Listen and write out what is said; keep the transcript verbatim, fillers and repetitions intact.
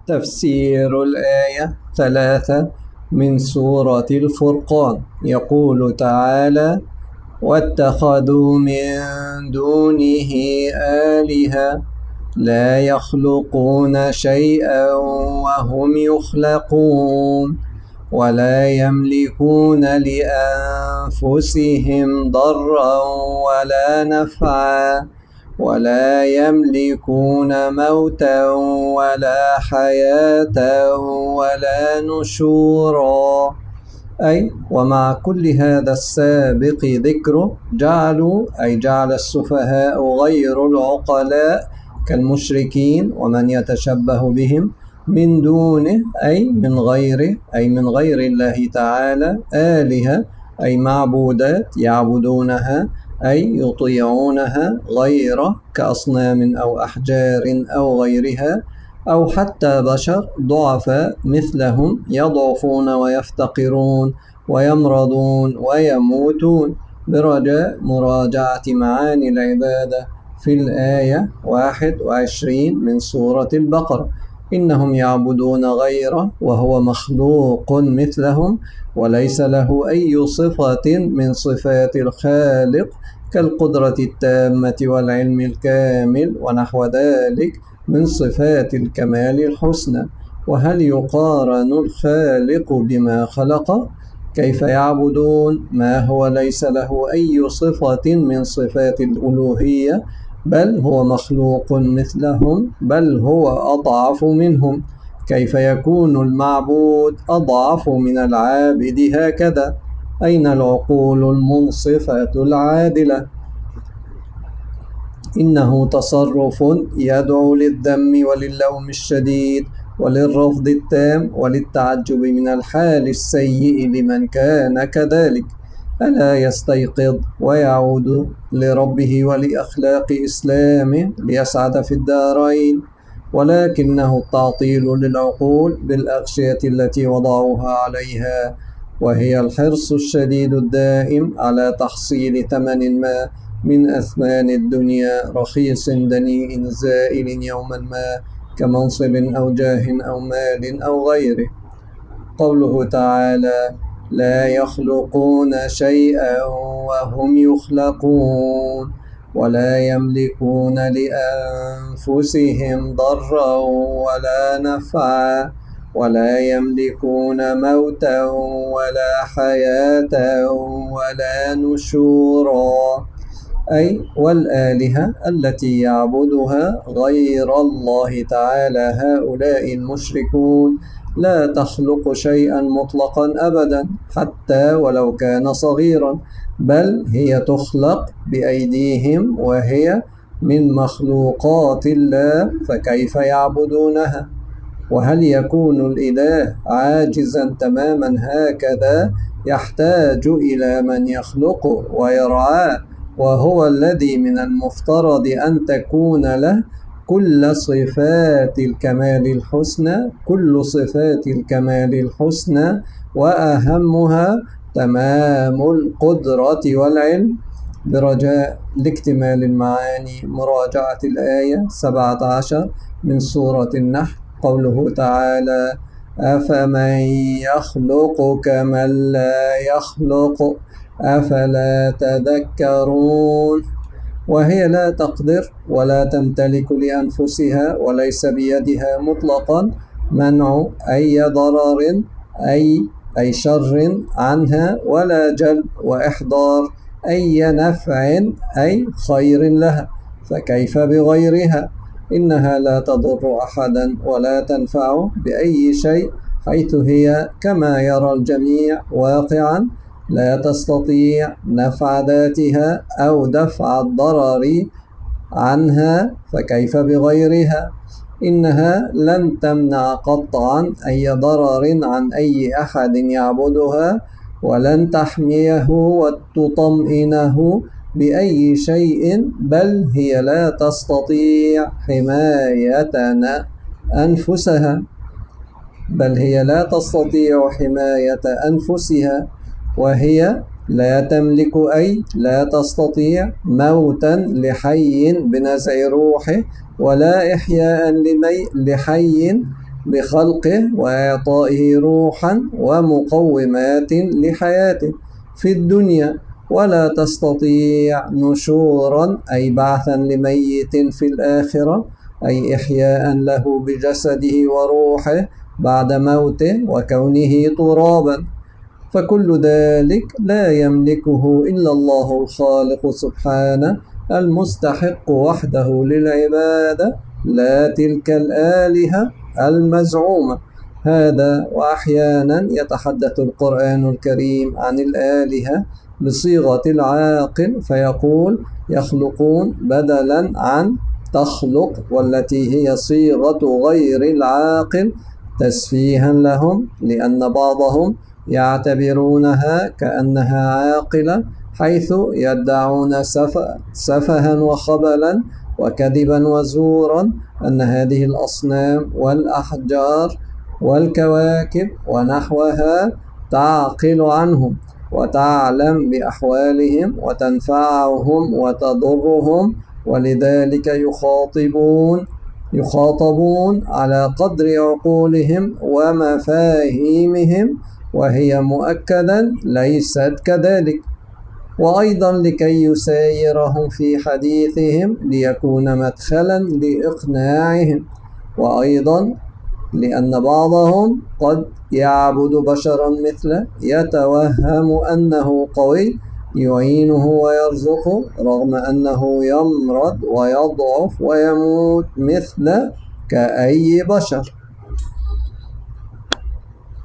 تفسير الآية ثلاثة من سورة الفرقان. يقول تعالى: واتخذوا من دونه آلهة لا يخلقون شيئا وهم يخلقون ولا يملكون لأنفسهم ضرا ولا نفعا ولا يملكون موتا ولا حياة ولا نشورا. أي ومع كل هذا السابق ذكره جعلوا أي جعل السفهاء غير العقلاء كالمشركين ومن يتشبه بهم من دونه أي من غيره أي من غير الله تعالى آلهة أي معبودات يعبدونها أي يطيعونها غيره كأصنام أو أحجار أو غيرها، أو حتى بشر ضعفاء مثلهم يضعفون ويفتقرون ويمرضون ويموتون، برجاء مراجعة معاني العبادة في الآية واحد وعشرين من سورة البقرة. إنهم يعبدون غيره وهو مخلوق مثلهم وليس له أي صفة من صفات الخالق كالقدرة التامة والعلم الكامل ونحو ذلك من صفات الكمال الحسنى. وهل يقارن الخالق بما خلق؟ كيف يعبدون ما هو ليس له أي صفة من صفات الألوهية، بل هو مخلوق مثلهم، بل هو أضعف منهم؟ كيف يكون المعبود أضعف من العابد هكذا؟ أين العقول المنصفة العادلة؟ إنه تصرف يدعو للذم وللوم الشديد وللرفض التام وللتعجب من الحال السيء لمن كان كذلك. ألا يستيقظ ويعود لربه ولأخلاق إسلامه ليسعد في الدارين؟ ولكنه التعطيل للعقول بالأغشية التي وضعوها عليها، وهي الحرص الشديد الدائم على تحصيل ثمن ما من أثمان الدنيا رخيص دنيء زائل يوما ما كمنصب أو جاه أو مال أو غيره. قوله تعالى: لا يخلقون شيئا وهم يخلقون ولا يملكون لأنفسهم ضرا ولا نفعا ولا يملكون موتا ولا حياة ولا نشورا. أي والآلهة التي يعبدها غير الله تعالى هؤلاء المشركون لا تخلق شيئا مطلقا أبدا حتى ولو كان صغيرا، بل هي تخلق بأيديهم وهي من مخلوقات الله، فكيف يعبدونها؟ وهل يكون الإله عاجزا تماما هكذا يحتاج إلى من يخلقه ويرعاه، وهو الذي من المفترض أن تكون له كل صفات الكمال الحسنى كل صفات الكمال الحسنى وأهمها تمام القدرة والعلم؟ برجاء لاكتمال المعاني مراجعة الآية سبعة عشر من سورة النحل. قوله تعالى: أفمن يخلق كمن لا يخلق أفلا تذكرون. وهي لا تقدر ولا تمتلك لأنفسها وليس بيدها مطلقا منع أي ضرر أي أي شر عنها ولا جلب وإحضار أي نفع أي خير لها، فكيف بغيرها؟ إنها لا تضر أحدا ولا تنفعه بأي شيء، حيث هي كما يرى الجميع واقعا لا تستطيع نفع ذاتها أو دفع الضرر عنها، فكيف بغيرها؟ إنها لن تمنع قطعا أي ضرر عن أي أحد يعبدها، ولن تحميه وتطمئنه بأي شيء، بل هي لا تستطيع حماية أنفسها بل هي لا تستطيع حماية أنفسها وهي لا تملك أي لا تستطيع موتا لحي بنزع روحه، ولا إحياء لحي بخلقه وإعطائه روحا ومقومات لحياته في الدنيا، ولا تستطيع نشورا أي بعثا لميت في الآخرة، أي إحياء له بجسده وروحه بعد موته وكونه ترابا. فكل ذلك لا يملكه إلا الله الخالق سبحانه المستحق وحده للعبادة، لا تلك الآلهة المزعومة. هذا وأحيانا يتحدث القرآن الكريم عن الآلهة بصيغة العاقل فيقول يخلقون بدلا عن تخلق، والتي هي صيغة غير العاقل تسفيها لهم، لأن بعضهم يعتبرونها كأنها عاقلة، حيث يدعون سفها وخبلا وكذبا وزورا أن هذه الأصنام والأحجار والكواكب ونحوها تعقل عنهم وتعلم بأحوالهم وتنفعهم وتضرهم، ولذلك يخاطبون يخاطبون على قدر عقولهم ومفاهيمهم، وهي مؤكدا ليست كذلك. وأيضا لكي يسايرهم في حديثهم ليكون مدخلا لإقناعهم، وأيضا لأن بعضهم قد يعبد بشرا مثله يتوهم أنه قوي يعينه ويرزقه، رغم أنه يمرض ويضعف ويموت مثل كأي بشر.